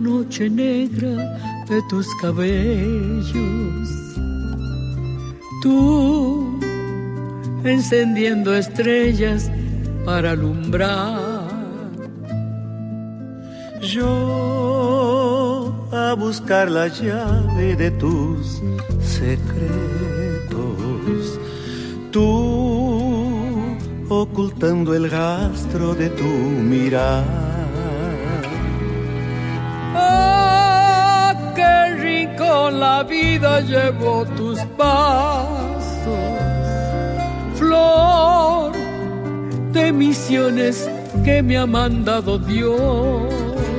noche negra de tus cabellos. Tú encendiendo estrellas para alumbrar. Yo a buscar la llave de tus secretos. Tú ocultando el rastro de tu mirar. ¡Ah, qué rico la vida llevó tus pasos! Flor de misiones que me ha mandado Dios.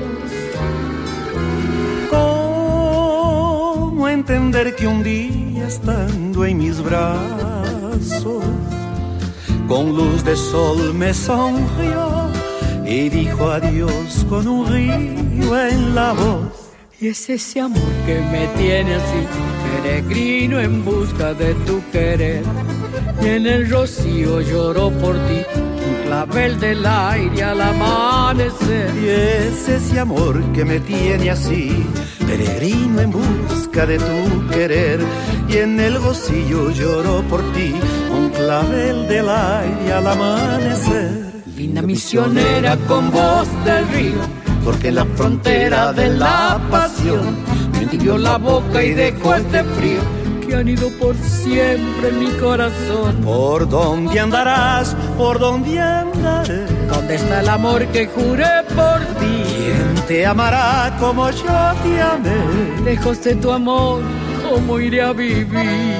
¿Cómo entender que un día estando en mis brazos, con luz de sol me sonrió y dijo adiós con un río en la voz? Y es ese amor que me tiene así, peregrino en busca de tu querer. Y en el rocío lloró por ti, un clavel del aire al amanecer. Y es ese amor que me tiene así, peregrino en busca de tu querer. Y en el rocío lloró por ti, un clavel del aire al amanecer. Linda misionera con voz del río, porque en la frontera de la pasión me entibió la boca y dejó este frío que han ido por siempre en mi corazón. ¿Por dónde andarás? ¿Por dónde andaré? ¿Dónde está el amor que juré por ti? ¿Quién te amará como yo te amé? Lejos de tu amor, ¿cómo iré a vivir?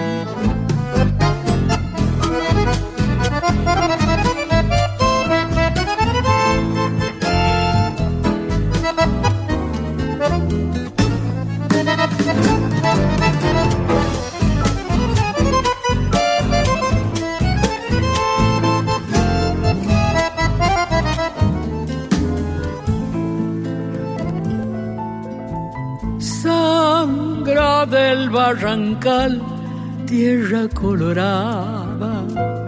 Sangra del barrancal, tierra colorada,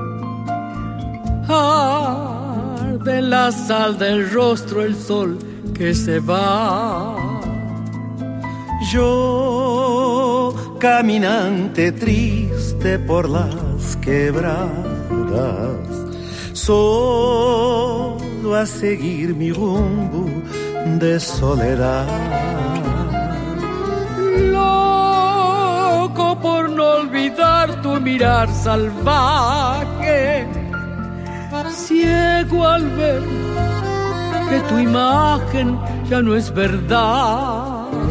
arde la sal del rostro el sol que se va. Yo, caminante triste por las quebradas, solo a seguir mi rumbo de soledad. Loco por no olvidar tu mirar salvaje, ciego al ver que tu imagen ya no es verdad.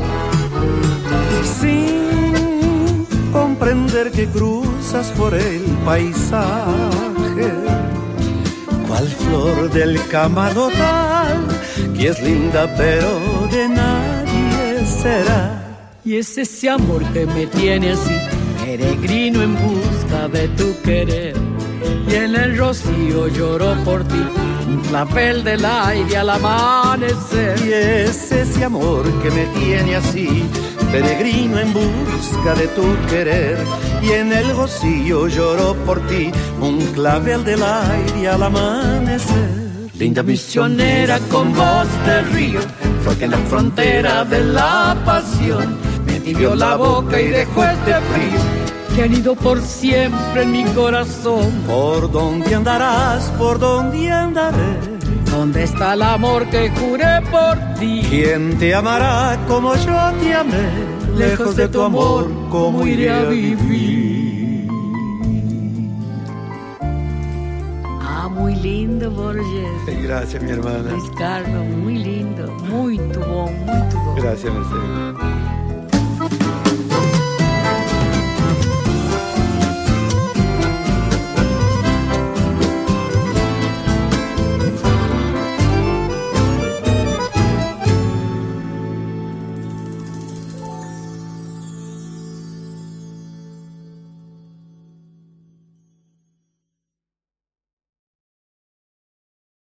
Sin comprender que cruzas por el paisaje, cual flor del camalodal, que es linda pero de nadie será. Y es ese amor que me tiene así, peregrino en busca de tu querer. Y en el rocío lloró por ti, un clavel del aire al amanecer. Y es ese amor que me tiene así, peregrino en busca de tu querer. Y en el rocío lloró por ti, un clavel del aire al amanecer. Linda misionera con voz de río, fue que en la frontera de la pasión me tibió la boca y dejó este frío que han ido por siempre en mi corazón. ¿Por dónde andarás? ¿Por dónde andaré? ¿Dónde está el amor que juré por ti? ¿Quién te amará como yo te amé? Lejos de tu amor, ¿cómo iré a vivir? Ah, muy lindo, Borges. Gracias, mi hermana. Luis Carlos, muy lindo, muy tubón, muy tubón. Gracias, Mercedes.